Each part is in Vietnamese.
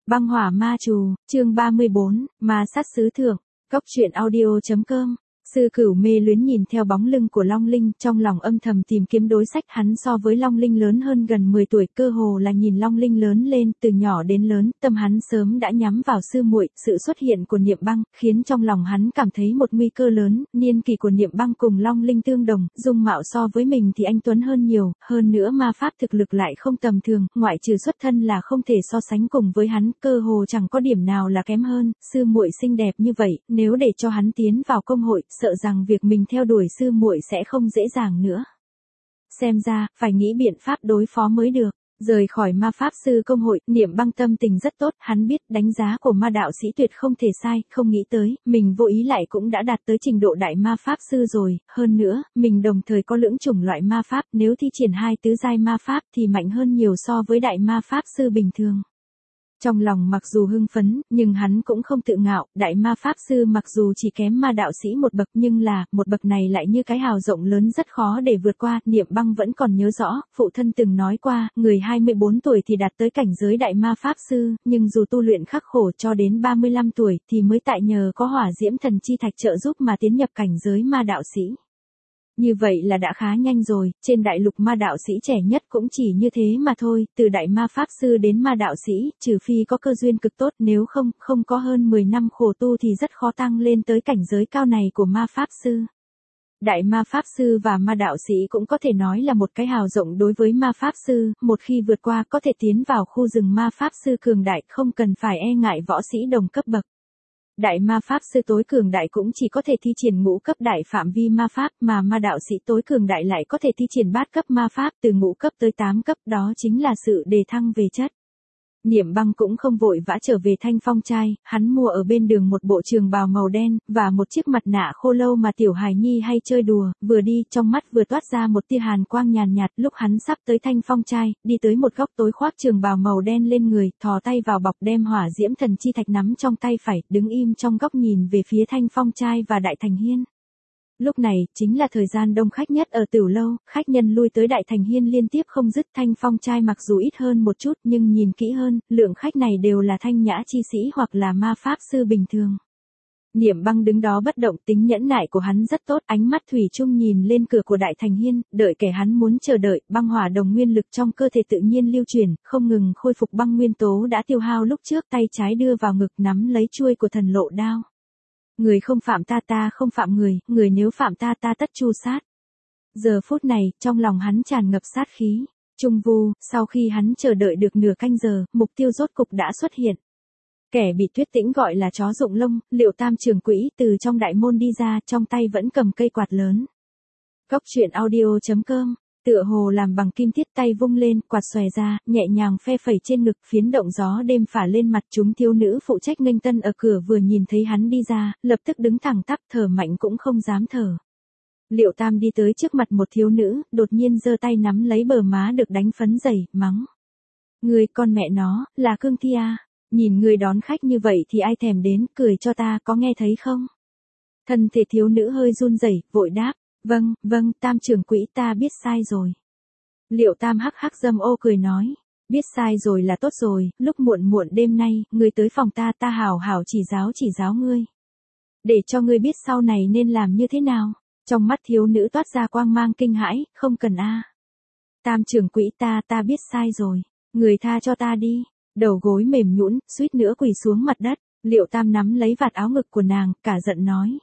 Băng hỏa ma trù, chương 34, ma sát xứ thượng, cốc truyện audio.com. Sư Cửu mê luyến nhìn theo bóng lưng của Long Linh, trong lòng âm thầm tìm kiếm đối sách. Hắn so với Long Linh lớn hơn gần 10 tuổi, cơ hồ là nhìn Long Linh lớn lên từ nhỏ đến lớn, tâm hắn sớm đã nhắm vào sư muội. Sự xuất hiện của Niệm Băng khiến trong lòng hắn cảm thấy một nguy cơ lớn. Niên kỷ của Niệm Băng cùng Long Linh tương đồng, dung mạo so với mình thì anh tuấn hơn nhiều, hơn nữa ma pháp thực lực lại không tầm thường, ngoại trừ xuất thân là không thể so sánh cùng với hắn, cơ hồ chẳng có điểm nào là kém hơn. Sư muội xinh đẹp như vậy, nếu để cho hắn tiến vào công hội, sợ rằng việc mình theo đuổi sư muội sẽ không dễ dàng nữa. Xem ra, phải nghĩ biện pháp đối phó mới được. Rời khỏi ma pháp sư công hội, Niệm Băng tâm tình rất tốt, hắn biết đánh giá của ma đạo sĩ tuyệt không thể sai, không nghĩ tới, mình vô ý lại cũng đã đạt tới trình độ đại ma pháp sư rồi, hơn nữa, mình đồng thời có lưỡng chủng loại ma pháp, nếu thi triển hai tứ giai ma pháp thì mạnh hơn nhiều so với đại ma pháp sư bình thường. Trong lòng mặc dù hưng phấn, nhưng hắn cũng không tự ngạo, đại ma pháp sư mặc dù chỉ kém ma đạo sĩ một bậc nhưng là, một bậc này lại như cái hào rộng lớn rất khó để vượt qua. Niệm Băng vẫn còn nhớ rõ, phụ thân từng nói qua, người 24 tuổi thì đạt tới cảnh giới đại ma pháp sư, nhưng dù tu luyện khắc khổ cho đến 35 tuổi thì mới tại nhờ có hỏa diễm thần chi thạch trợ giúp mà tiến nhập cảnh giới ma đạo sĩ. Như vậy là đã khá nhanh rồi, trên đại lục ma đạo sĩ trẻ nhất cũng chỉ như thế mà thôi, từ đại ma pháp sư đến ma đạo sĩ, trừ phi có cơ duyên cực tốt, nếu không có hơn 10 năm khổ tu thì rất khó tăng lên tới cảnh giới cao này của ma pháp sư. Đại ma pháp sư và ma đạo sĩ cũng có thể nói là một cái hào rộng đối với ma pháp sư, một khi vượt qua có thể tiến vào khu rừng ma pháp sư cường đại, không cần phải e ngại võ sĩ đồng cấp bậc. Đại ma pháp sư tối cường đại cũng chỉ có thể thi triển ngũ cấp đại phạm vi ma pháp, mà ma đạo sĩ tối cường đại lại có thể thi triển bát cấp ma pháp từ ngũ cấp tới 8 cấp, đó chính là sự đề thăng về chất. Niệm Băng cũng không vội vã trở về Thanh Phong trai, hắn mua ở bên đường một bộ trường bào màu đen, và một chiếc mặt nạ khô lâu mà tiểu hài nhi hay chơi đùa, vừa đi, trong mắt vừa toát ra một tia hàn quang nhàn nhạt. Lúc hắn sắp tới Thanh Phong trai, đi tới một góc tối khoác trường bào màu đen lên người, thò tay vào bọc đem hỏa diễm thần chi thạch nắm trong tay phải, đứng im trong góc nhìn về phía Thanh Phong trai và Đại Thành Hiên. Lúc này, chính là thời gian đông khách nhất ở Tửu Lâu, khách nhân lui tới Đại Thành Hiên liên tiếp không dứt. Thanh Phong trai mặc dù ít hơn một chút nhưng nhìn kỹ hơn, lượng khách này đều là thanh nhã chi sĩ hoặc là ma pháp sư bình thường. Niệm Băng đứng đó bất động, tính nhẫn nại của hắn rất tốt, ánh mắt thủy chung nhìn lên cửa của Đại Thành Hiên, đợi kẻ hắn muốn chờ đợi. Băng hỏa đồng nguyên lực trong cơ thể tự nhiên lưu chuyển, không ngừng khôi phục băng nguyên tố đã tiêu hao lúc trước, tay trái đưa vào ngực nắm lấy chuôi của thần lộ đao. Người không phạm ta, ta không phạm người, người nếu phạm ta, ta tất tru sát. Giờ phút này, trong lòng hắn tràn ngập sát khí. Trung vu, sau khi hắn chờ đợi được nửa canh giờ, mục tiêu rốt cục đã xuất hiện. Kẻ bị Tuyết Tĩnh gọi là chó rụng lông, Liệu Tam trưởng quỹ từ trong đại môn đi ra, trong tay vẫn cầm cây quạt lớn. Cốc truyện audio.com. Tựa hồ làm bằng kim tiết, tay vung lên, quạt xòe ra, nhẹ nhàng phe phẩy trên ngực, phiến động gió đêm phả lên mặt. Chúng thiếu nữ phụ trách nghênh tân ở cửa vừa nhìn thấy hắn đi ra, lập tức đứng thẳng tắp, thở mạnh cũng không dám thở. Liệu Tam đi tới trước mặt một thiếu nữ, đột nhiên giơ tay nắm lấy bờ má được đánh phấn dày, mắng. Người con mẹ nó, là Cương Thi à? Nhìn người đón khách như vậy thì ai thèm đến, cười cho ta, có nghe thấy không? Thân thể thiếu nữ hơi run rẩy, vội đáp. Vâng, Tam trưởng quỹ, ta biết sai rồi. Liệu Tam hắc hắc dâm ô cười nói, biết sai rồi là tốt rồi, lúc muộn đêm nay, ngươi tới phòng ta, ta hảo hảo chỉ giáo ngươi. Để cho ngươi biết sau này nên làm như thế nào. Trong mắt thiếu nữ toát ra quang mang kinh hãi, không cần a. Tam trưởng quỹ, ta biết sai rồi, người tha cho ta đi. Đầu gối mềm nhũn, suýt nữa quỳ xuống mặt đất. Liệu Tam nắm lấy vạt áo ngực của nàng, cả giận nói.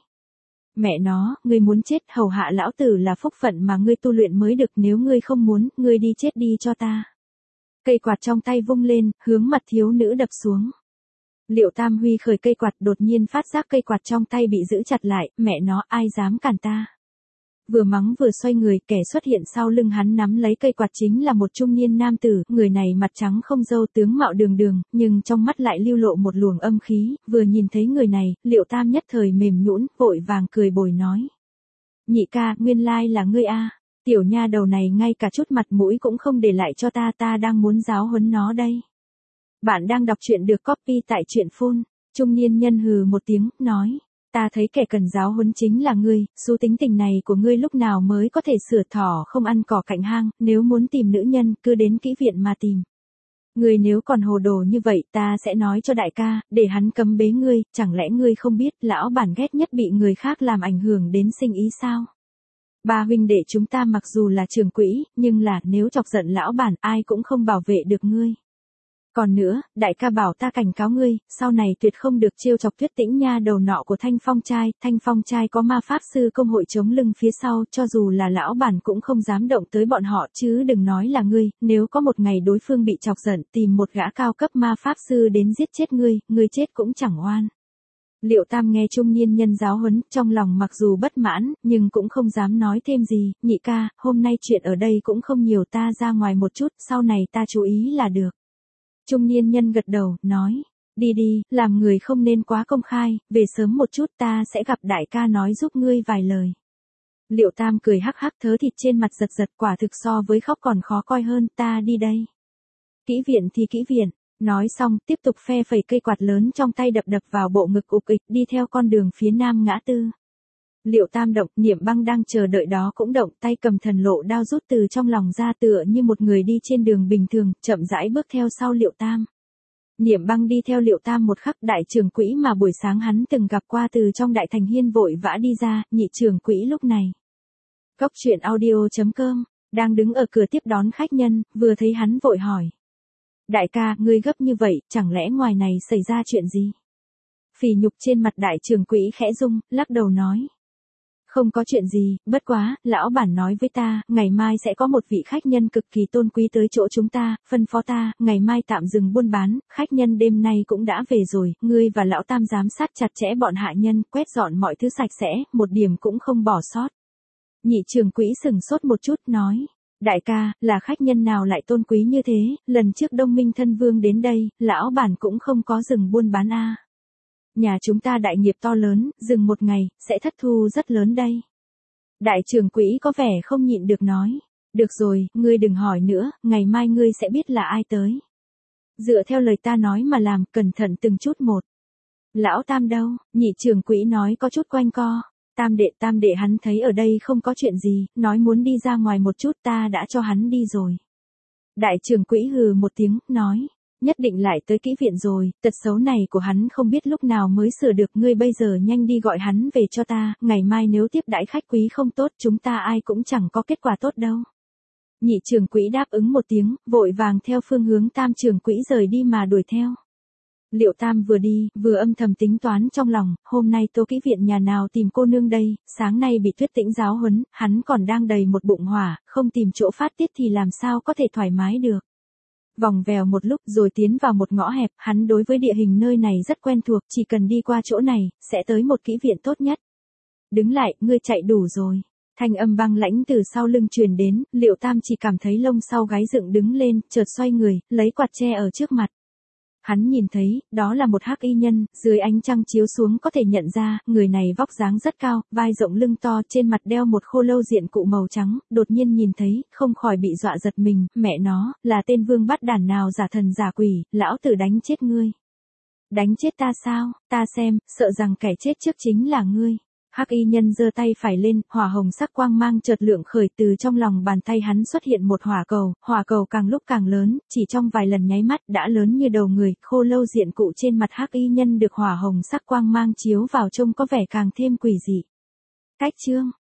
Mẹ nó, ngươi muốn chết, hầu hạ lão tử là phúc phận mà ngươi tu luyện mới được, nếu ngươi không muốn, ngươi đi chết đi cho ta. Cây quạt trong tay vung lên, hướng mặt thiếu nữ đập xuống. Liệu Tam huy khởi cây quạt, đột nhiên phát giác cây quạt trong tay bị giữ chặt lại, mẹ nó, ai dám cản ta. Vừa mắng vừa xoay người, kẻ xuất hiện sau lưng hắn nắm lấy cây quạt chính là một trung niên nam tử, người này mặt trắng không râu, tướng mạo đường đường, nhưng trong mắt lại lưu lộ một luồng âm khí. Vừa nhìn thấy người này, Liệu Tam nhất thời mềm nhũn, vội vàng cười bồi nói. Nhị ca, nguyên lai là ngươi a. Tiểu nha đầu này ngay cả chút mặt mũi cũng không để lại cho ta, ta đang muốn giáo huấn nó đây. Bạn đang đọc truyện được copy tại truyện phun. Trung niên nhân hừ một tiếng, nói. Ta thấy kẻ cần giáo huấn chính là ngươi, số tính tình này của ngươi lúc nào mới có thể sửa, thỏ không ăn cỏ cạnh hang, nếu muốn tìm nữ nhân, cứ đến kỹ viện mà tìm. Ngươi nếu còn hồ đồ như vậy ta sẽ nói cho đại ca, để hắn cấm bế ngươi, chẳng lẽ ngươi không biết lão bản ghét nhất bị người khác làm ảnh hưởng đến sinh ý sao? Ba huynh đệ chúng ta mặc dù là trưởng quỹ, nhưng là nếu chọc giận lão bản ai cũng không bảo vệ được ngươi. Còn nữa, đại ca bảo ta cảnh cáo ngươi, sau này tuyệt không được trêu chọc Tuyết Tĩnh nha đầu nọ của Thanh Phong trai có ma pháp sư công hội chống lưng phía sau, cho dù là lão bản cũng không dám động tới bọn họ chứ đừng nói là ngươi, nếu có một ngày đối phương bị chọc giận tìm một gã cao cấp ma pháp sư đến giết chết ngươi chết cũng chẳng oan. Liệu Tam nghe trung niên nhân giáo huấn, trong lòng mặc dù bất mãn, nhưng cũng không dám nói thêm gì, nhị ca, hôm nay chuyện ở đây cũng không nhiều ta ra ngoài một chút, sau này ta chú ý là được. Trung niên nhân gật đầu, nói, đi, làm người không nên quá công khai, về sớm một chút ta sẽ gặp đại ca nói giúp ngươi vài lời. Liệu Tam cười hắc hắc thớ thịt trên mặt giật quả thực so với khóc còn khó coi hơn, ta đi đây. Kỹ viện thì kỹ viện, nói xong tiếp tục phe phẩy cây quạt lớn trong tay đập vào bộ ngực ục ịch đi theo con đường phía nam ngã tư. Liệu Tam động, Niệm Băng đang chờ đợi đó cũng động, tay cầm thần lộ đao rút từ trong lòng ra tựa như một người đi trên đường bình thường, chậm rãi bước theo sau Liệu Tam. Niệm Băng đi theo Liệu Tam một khắc, đại trưởng quỹ mà buổi sáng hắn từng gặp qua từ trong đại thành hiên vội vã đi ra, nhị trưởng quỹ lúc này. Góc truyện audio.com, đang đứng ở cửa tiếp đón khách nhân, vừa thấy hắn vội hỏi. Đại ca, ngươi gấp như vậy, chẳng lẽ ngoài này xảy ra chuyện gì? Phỉ nhục trên mặt đại trưởng quỹ khẽ rung, lắc đầu nói. Không có chuyện gì, bất quá, lão bản nói với ta, ngày mai sẽ có một vị khách nhân cực kỳ tôn quý tới chỗ chúng ta, phân phó ta, ngày mai tạm dừng buôn bán, khách nhân đêm nay cũng đã về rồi, ngươi và lão Tam giám sát chặt chẽ bọn hạ nhân, quét dọn mọi thứ sạch sẽ, một điểm cũng không bỏ sót. Nhị trưởng quỹ sừng sốt một chút, nói. Đại ca, là khách nhân nào lại tôn quý như thế, lần trước Đông Minh Thân Vương đến đây, lão bản cũng không có dừng buôn bán a. Nhà chúng ta đại nghiệp to lớn, dừng một ngày, sẽ thất thu rất lớn đây. Đại trưởng quỹ có vẻ không nhịn được nói. Được rồi, ngươi đừng hỏi nữa, ngày mai ngươi sẽ biết là ai tới. Dựa theo lời ta nói mà làm, cẩn thận từng chút một. Lão Tam đâu? Nhị trưởng quỹ nói có chút quanh co. Tam đệ hắn thấy ở đây không có chuyện gì, nói muốn đi ra ngoài một chút ta đã cho hắn đi rồi. Đại trưởng quỹ hừ một tiếng, nói. Nhất định lại tới kỹ viện rồi, tật xấu này của hắn không biết lúc nào mới sửa được, ngươi bây giờ nhanh đi gọi hắn về cho ta, ngày mai nếu tiếp đãi khách quý không tốt chúng ta ai cũng chẳng có kết quả tốt đâu. Nhị trưởng quỹ đáp ứng một tiếng, vội vàng theo phương hướng Tam trưởng quỹ rời đi mà đuổi theo. Liệu Tam vừa đi, vừa âm thầm tính toán trong lòng, hôm nay Tô kỹ viện nhà nào tìm cô nương đây, sáng nay bị Tuyết Tĩnh giáo huấn, hắn còn đang đầy một bụng hỏa, không tìm chỗ phát tiết thì làm sao có thể thoải mái được. Vòng vèo một lúc rồi tiến vào một ngõ hẹp, hắn đối với địa hình nơi này rất quen thuộc, chỉ cần đi qua chỗ này, sẽ tới một kỹ viện tốt nhất. Đứng lại, ngươi chạy đủ rồi. Thanh âm băng lãnh từ sau lưng truyền đến, Liệu Tam chỉ cảm thấy lông sau gáy dựng đứng lên, chợt xoay người, lấy quạt che ở trước mặt. Hắn nhìn thấy, đó là một hắc y nhân, dưới ánh trăng chiếu xuống có thể nhận ra, người này vóc dáng rất cao, vai rộng lưng to, trên mặt đeo một khô lâu diện cụ màu trắng, đột nhiên nhìn thấy, không khỏi bị dọa giật mình, mẹ nó, là tên vương bắt đản nào giả thần giả quỷ, lão tử đánh chết ngươi. Đánh chết ta sao, ta xem, sợ rằng kẻ chết trước chính là ngươi. Hắc y nhân giơ tay phải lên, hỏa hồng sắc quang mang chợt lượng khởi, từ trong lòng bàn tay hắn xuất hiện một hỏa cầu càng lúc càng lớn, chỉ trong vài lần nháy mắt đã lớn như đầu người, khô lâu diện cụ trên mặt hắc y nhân được hỏa hồng sắc quang mang chiếu vào trông có vẻ càng thêm quỷ dị. Cách chương